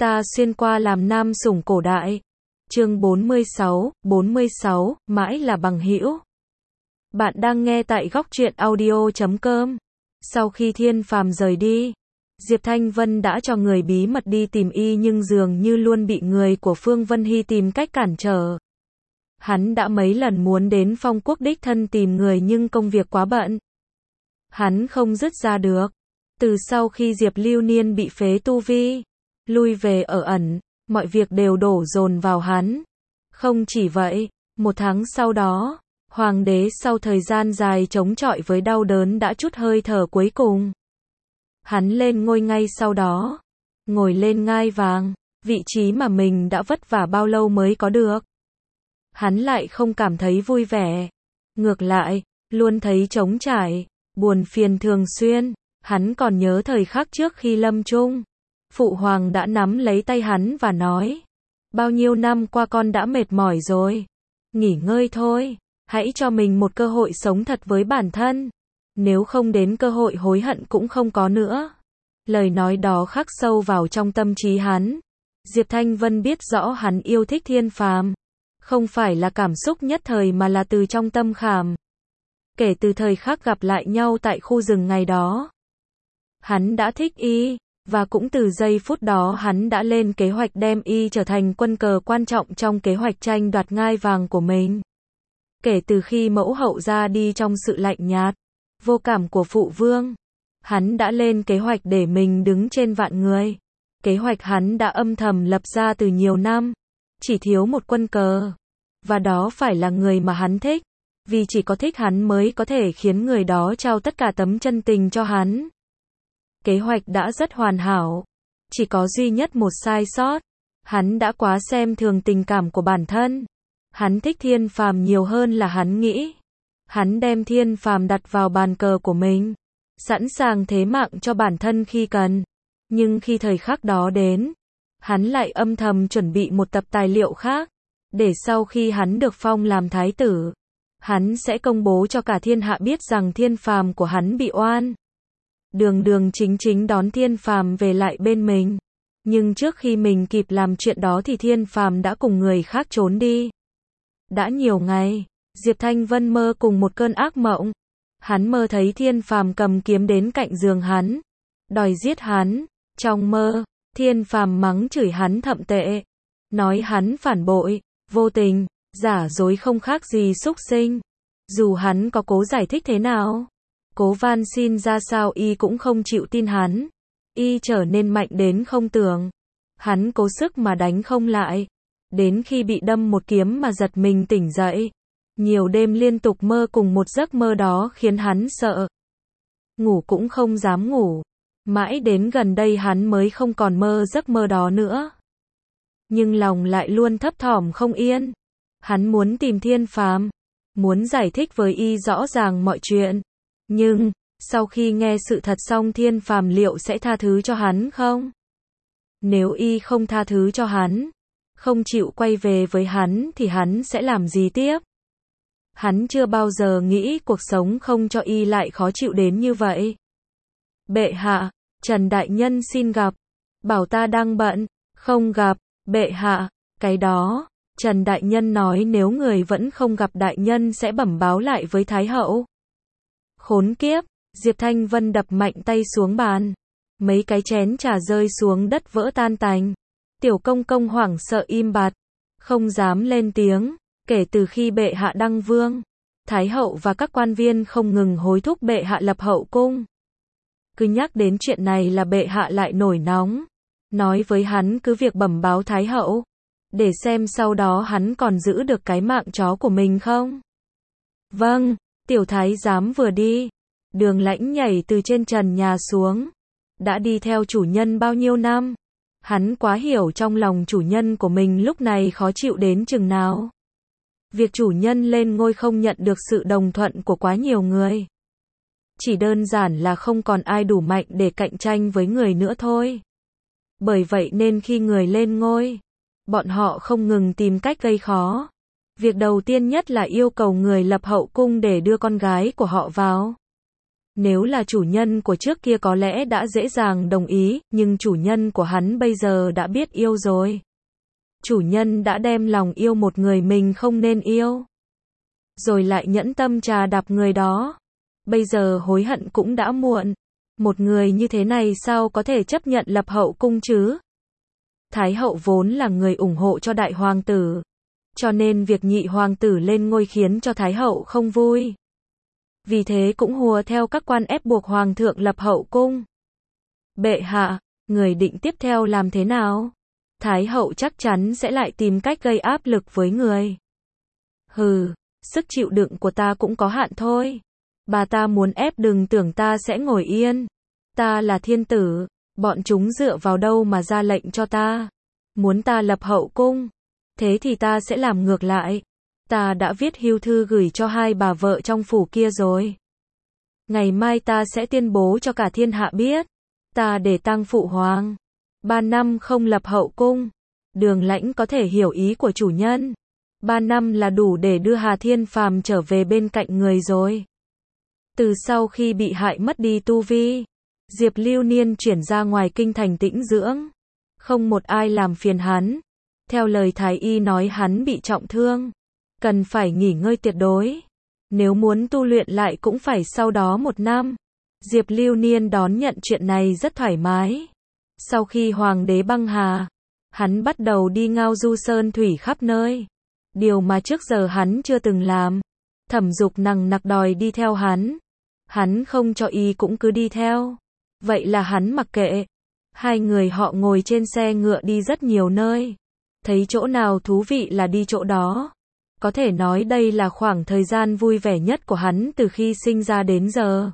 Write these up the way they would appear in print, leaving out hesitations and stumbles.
Ta xuyên qua làm nam sủng cổ đại. Chương 46, mãi là bằng hữu. Bạn đang nghe tại góc truyện audio.com. Sau khi Thiên Phàm rời đi, Diệp Thanh Vân đã cho người bí mật đi tìm y nhưng dường như luôn bị người của Phương Vân Hy tìm cách cản trở. Hắn đã mấy lần muốn đến Phong Quốc đích thân tìm người nhưng công việc quá bận. Hắn không dứt ra được. Từ sau khi Diệp Lưu Niên bị phế tu vi, lui về ở ẩn, mọi việc đều đổ dồn vào hắn. Không chỉ vậy, một tháng sau đó, Hoàng đế sau thời gian dài chống chọi với đau đớn đã trút hơi thở cuối cùng. Hắn lên ngôi ngay sau đó, ngồi lên ngai vàng, vị trí mà mình đã vất vả bao lâu mới có được. Hắn lại không cảm thấy vui vẻ. Ngược lại, luôn thấy trống trải, buồn phiền thường xuyên. Hắn còn nhớ thời khắc trước khi lâm chung. Phụ hoàng đã nắm lấy tay hắn và nói, bao nhiêu năm qua con đã mệt mỏi rồi. Nghỉ ngơi thôi, hãy cho mình một cơ hội sống thật với bản thân. Nếu không đến cơ hội hối hận cũng không có nữa. Lời nói đó khắc sâu vào trong tâm trí hắn. Diệp Thanh Vân biết rõ hắn yêu thích Thiên Phàm. Không phải là cảm xúc nhất thời mà là từ trong tâm khảm. Kể từ thời khắc gặp lại nhau tại khu rừng ngày đó, hắn đã thích y, và cũng từ giây phút đó hắn đã lên kế hoạch đem y trở thành quân cờ quan trọng trong kế hoạch tranh đoạt ngai vàng của mình. Kể từ khi mẫu hậu ra đi trong sự lạnh nhạt, vô cảm của phụ vương, hắn đã lên kế hoạch để mình đứng trên vạn người. Kế hoạch hắn đã âm thầm lập ra từ nhiều năm, chỉ thiếu một quân cờ, và đó phải là người mà hắn thích, vì chỉ có thích hắn mới có thể khiến người đó trao tất cả tấm chân tình cho hắn. Kế hoạch đã rất hoàn hảo, chỉ có duy nhất một sai sót. Hắn đã quá xem thường tình cảm của bản thân. Hắn thích Thiên Phàm nhiều hơn là hắn nghĩ. Hắn đem Thiên Phàm đặt vào bàn cờ của mình, sẵn sàng thế mạng cho bản thân khi cần. Nhưng khi thời khắc đó đến, hắn lại âm thầm chuẩn bị một tập tài liệu khác, để sau khi hắn được phong làm thái tử, hắn sẽ công bố cho cả thiên hạ biết rằng Thiên Phàm của hắn bị oan. Đường đường chính chính đón Thiên Phàm về lại bên mình. Nhưng trước khi mình kịp làm chuyện đó thì Thiên Phàm đã cùng người khác trốn đi. Đã nhiều ngày, Diệp Thanh Vân mơ cùng một cơn ác mộng. Hắn mơ thấy Thiên Phàm cầm kiếm đến cạnh giường hắn, đòi giết hắn. Trong mơ, Thiên Phàm mắng chửi hắn thậm tệ, nói hắn phản bội, vô tình, giả dối không khác gì súc sinh. Dù hắn có cố giải thích thế nào, cố van xin ra sao y cũng không chịu tin hắn. Y trở nên mạnh đến không tưởng. Hắn cố sức mà đánh không lại. Đến khi bị đâm một kiếm mà giật mình tỉnh dậy. Nhiều đêm liên tục mơ cùng một giấc mơ đó khiến hắn sợ. Ngủ cũng không dám ngủ. Mãi đến gần đây hắn mới không còn mơ giấc mơ đó nữa. Nhưng lòng lại luôn thấp thỏm không yên. Hắn muốn tìm Thiên Phàm, muốn giải thích với y rõ ràng mọi chuyện. Nhưng, sau khi nghe sự thật xong Thiên Phàm liệu sẽ tha thứ cho hắn không? Nếu y không tha thứ cho hắn, không chịu quay về với hắn thì hắn sẽ làm gì tiếp? Hắn chưa bao giờ nghĩ cuộc sống không cho y lại khó chịu đến như vậy. Bệ hạ, Trần Đại Nhân xin gặp. Bảo ta đang bận, không gặp. Bệ hạ, cái đó. Trần Đại Nhân nói nếu người vẫn không gặp Đại Nhân sẽ bẩm báo lại với Thái Hậu. Khốn kiếp, Diệp Thanh Vân đập mạnh tay xuống bàn. Mấy cái chén trà rơi xuống đất vỡ tan tành. Tiểu công công hoảng sợ im bặt, không dám lên tiếng. Kể từ khi bệ hạ đăng vương, Thái Hậu và các quan viên không ngừng hối thúc bệ hạ lập hậu cung. Cứ nhắc đến chuyện này là bệ hạ lại nổi nóng. Nói với hắn cứ việc bẩm báo Thái Hậu, để xem sau đó hắn còn giữ được cái mạng chó của mình không. Vâng. Tiểu thái giám vừa đi, Đường Lãnh nhảy từ trên trần nhà xuống. Đã đi theo chủ nhân bao nhiêu năm, hắn quá hiểu trong lòng chủ nhân của mình lúc này khó chịu đến chừng nào. Việc chủ nhân lên ngôi không nhận được sự đồng thuận của quá nhiều người. Chỉ đơn giản là không còn ai đủ mạnh để cạnh tranh với người nữa thôi. Bởi vậy nên khi người lên ngôi, bọn họ không ngừng tìm cách gây khó. Việc đầu tiên nhất là yêu cầu người lập hậu cung để đưa con gái của họ vào. Nếu là chủ nhân của trước kia có lẽ đã dễ dàng đồng ý, nhưng chủ nhân của hắn bây giờ đã biết yêu rồi. Chủ nhân đã đem lòng yêu một người mình không nên yêu. Rồi lại nhẫn tâm trà đạp người đó. Bây giờ hối hận cũng đã muộn. Một người như thế này sao có thể chấp nhận lập hậu cung chứ? Thái hậu vốn là người ủng hộ cho đại hoàng tử. Cho nên việc nhị hoàng tử lên ngôi khiến cho Thái hậu không vui. Vì thế cũng hùa theo các quan ép buộc hoàng thượng lập hậu cung. Bệ hạ, người định tiếp theo làm thế nào? Thái hậu chắc chắn sẽ lại tìm cách gây áp lực với người. Hừ, sức chịu đựng của ta cũng có hạn thôi. Bà ta muốn ép đừng tưởng ta sẽ ngồi yên. Ta là thiên tử, bọn chúng dựa vào đâu mà ra lệnh cho ta? Muốn ta lập hậu cung? Thế thì ta sẽ làm ngược lại. Ta đã viết hưu thư gửi cho hai bà vợ trong phủ kia rồi. Ngày mai ta sẽ tuyên bố cho cả thiên hạ biết. Ta để tang phụ hoàng. 3 năm không lập hậu cung. Đường Lãnh có thể hiểu ý của chủ nhân. 3 năm là đủ để đưa Hà Thiên Phàm trở về bên cạnh người rồi. Từ sau khi bị hại mất đi tu vi, Diệp Lưu Niên chuyển ra ngoài kinh thành tĩnh dưỡng. Không một ai làm phiền hắn. Theo lời thái y nói hắn bị trọng thương. Cần phải nghỉ ngơi tuyệt đối. Nếu muốn tu luyện lại cũng phải sau đó 1 năm. Diệp Lưu Niên đón nhận chuyện này rất thoải mái. Sau khi hoàng đế băng hà, hắn bắt đầu đi ngao du sơn thủy khắp nơi. Điều mà trước giờ hắn chưa từng làm. Thẩm Dục nằng nặc đòi đi theo hắn. Hắn không cho y cũng cứ đi theo. Vậy là hắn mặc kệ. Hai người họ ngồi trên xe ngựa đi rất nhiều nơi. Thấy chỗ nào thú vị là đi chỗ đó. Có thể nói đây là khoảng thời gian vui vẻ nhất của hắn từ khi sinh ra đến giờ.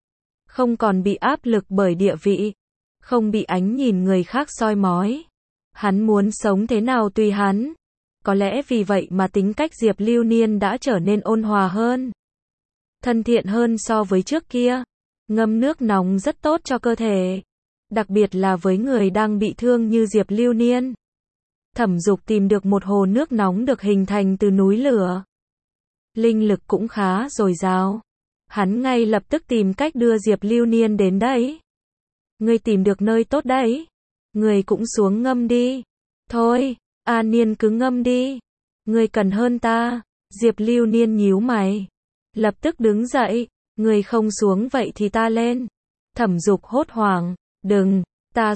Không còn bị áp lực bởi địa vị. Không bị ánh nhìn người khác soi mói. Hắn muốn sống thế nào tùy hắn. Có lẽ vì vậy mà tính cách Diệp Lưu Niên đã trở nên ôn hòa hơn. Thân thiện hơn so với trước kia. Ngâm nước nóng rất tốt cho cơ thể. Đặc biệt là với người đang bị thương như Diệp Lưu Niên. Thẩm Dục tìm được một hồ nước nóng được hình thành từ núi lửa. Linh lực cũng khá dồi dào. Hắn ngay lập tức tìm cách đưa Diệp Lưu Niên đến đấy. Ngươi tìm được nơi tốt đấy. Ngươi cũng xuống ngâm đi. Thôi, A Niên cứ ngâm đi. Ngươi cần hơn ta. Diệp Lưu Niên nhíu mày. Lập tức đứng dậy. Ngươi không xuống vậy thì ta lên. Thẩm Dục hốt hoảng. Đừng, ta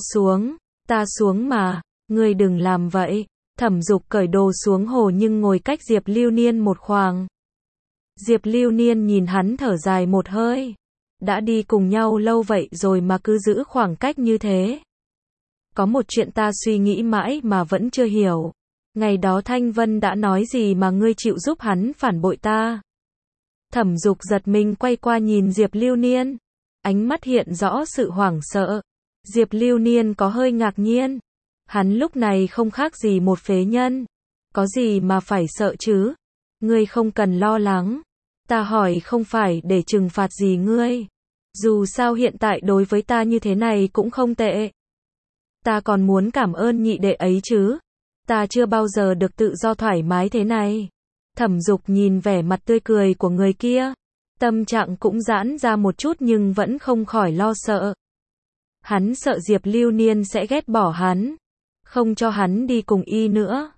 xuống mà. Ngươi đừng làm vậy. Thẩm Dục cởi đồ xuống hồ nhưng ngồi cách Diệp Lưu Niên một khoảng. Diệp Lưu Niên nhìn hắn thở dài một hơi. Đã đi cùng nhau lâu vậy rồi mà cứ giữ khoảng cách như thế. Có một chuyện ta suy nghĩ mãi mà vẫn chưa hiểu. Ngày đó Thanh Vân đã nói gì mà ngươi chịu giúp hắn phản bội ta? Thẩm Dục giật mình quay qua nhìn Diệp Lưu Niên. Ánh mắt hiện rõ sự hoảng sợ. Diệp Lưu Niên có hơi ngạc nhiên. Hắn lúc này không khác gì một phế nhân. Có gì mà phải sợ chứ? Ngươi không cần lo lắng. Ta hỏi không phải để trừng phạt gì ngươi. Dù sao hiện tại đối với ta như thế này cũng không tệ. Ta còn muốn cảm ơn nhị đệ ấy chứ. Ta chưa bao giờ được tự do thoải mái thế này. Thẩm Dục nhìn vẻ mặt tươi cười của người kia. Tâm trạng cũng giãn ra một chút nhưng vẫn không khỏi lo sợ. Hắn sợ Diệp Lưu Niên sẽ ghét bỏ hắn. Không cho hắn đi cùng y nữa.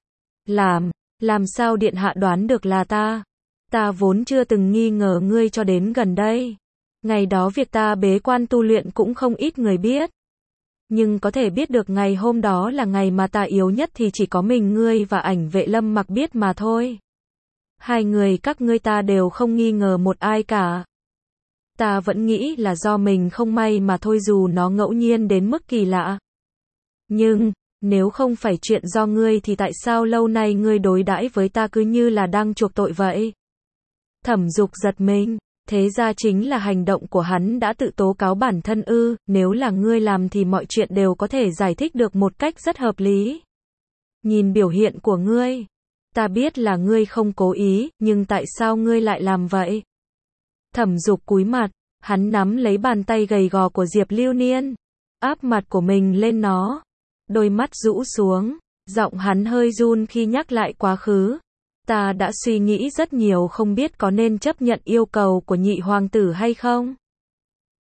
Làm sao điện hạ đoán được là ta? Ta vốn chưa từng nghi ngờ ngươi cho đến gần đây. Ngày đó việc ta bế quan tu luyện cũng không ít người biết. Nhưng có thể biết được ngày hôm đó là ngày mà ta yếu nhất thì chỉ có mình ngươi và Ảnh Vệ Lâm Mặc biết mà thôi. Hai người các ngươi ta đều không nghi ngờ một ai cả. Ta vẫn nghĩ là do mình không may mà thôi dù nó ngẫu nhiên đến mức kỳ lạ. Nhưng, nếu không phải chuyện do ngươi thì tại sao lâu nay ngươi đối đãi với ta cứ như là đang chuộc tội vậy? Thẩm Dục giật mình. Thế ra chính là hành động của hắn đã tự tố cáo bản thân ư? Nếu là ngươi làm thì mọi chuyện đều có thể giải thích được một cách rất hợp lý. Nhìn biểu hiện của ngươi, ta biết là ngươi không cố ý, nhưng tại sao ngươi lại làm vậy? Thẩm Dục cúi mặt, hắn nắm lấy bàn tay gầy gò của Diệp Lưu Niên, áp mặt của mình lên nó, đôi mắt rũ xuống, giọng hắn hơi run khi nhắc lại quá khứ. Ta đã suy nghĩ rất nhiều không biết có nên chấp nhận yêu cầu của nhị hoàng tử hay không?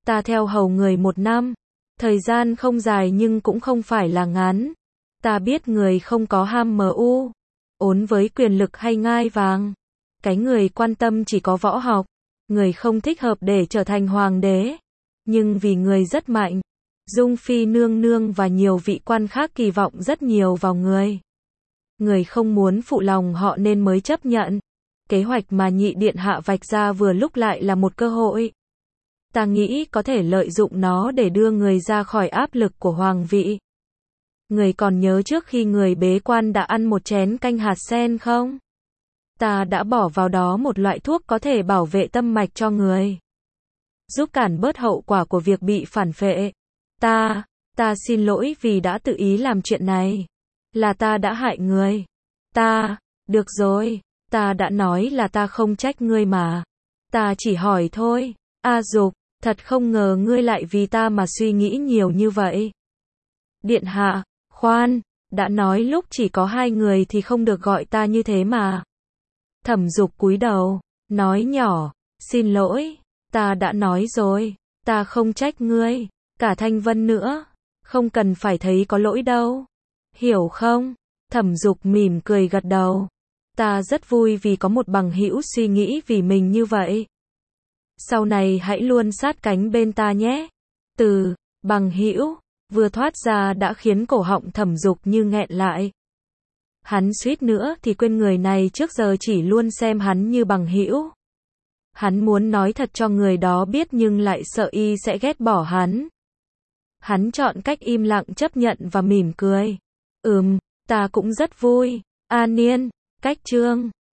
Ta theo hầu người 1 năm. Thời gian không dài nhưng cũng không phải là ngắn. Ta biết người không có ham mưu ốn với quyền lực hay ngai vàng. Cái người quan tâm chỉ có võ học. Người không thích hợp để trở thành hoàng đế. Nhưng vì người rất mạnh, Dung Phi nương nương và nhiều vị quan khác kỳ vọng rất nhiều vào người. Người không muốn phụ lòng họ nên mới chấp nhận. Kế hoạch mà nhị điện hạ vạch ra vừa lúc lại là một cơ hội. Ta nghĩ có thể lợi dụng nó để đưa người ra khỏi áp lực của hoàng vị. Người còn nhớ trước khi người bế quan đã ăn một chén canh hạt sen không? Ta đã bỏ vào đó một loại thuốc có thể bảo vệ tâm mạch cho người, giúp cản bớt hậu quả của việc bị phản phệ. Ta xin lỗi vì đã tự ý làm chuyện này. Là ta đã hại người. Được rồi, ta đã nói là ta không trách ngươi mà. Ta chỉ hỏi thôi. A Dục, thật không ngờ ngươi lại vì ta mà suy nghĩ nhiều như vậy. Điện hạ, khoan, đã nói lúc chỉ có 2 người thì không được gọi ta như thế mà. Thẩm Dục cúi đầu, nói nhỏ, xin lỗi, ta đã nói rồi, ta không trách ngươi, cả Thanh Vân nữa, không cần phải thấy có lỗi đâu. Hiểu không? Thẩm Dục mỉm cười gật đầu. Ta rất vui vì có một bằng hữu suy nghĩ vì mình như vậy. Sau này hãy luôn sát cánh bên ta nhé. Từ bằng hữu vừa thoát ra đã khiến cổ họng Thẩm Dục như nghẹn lại. Hắn suýt nữa thì quên người này trước giờ chỉ luôn xem hắn như bằng hữu. Hắn muốn nói thật cho người đó biết nhưng lại sợ y sẽ ghét bỏ hắn. Hắn chọn cách im lặng chấp nhận và mỉm cười. Ta cũng rất vui. A Niên, cách chương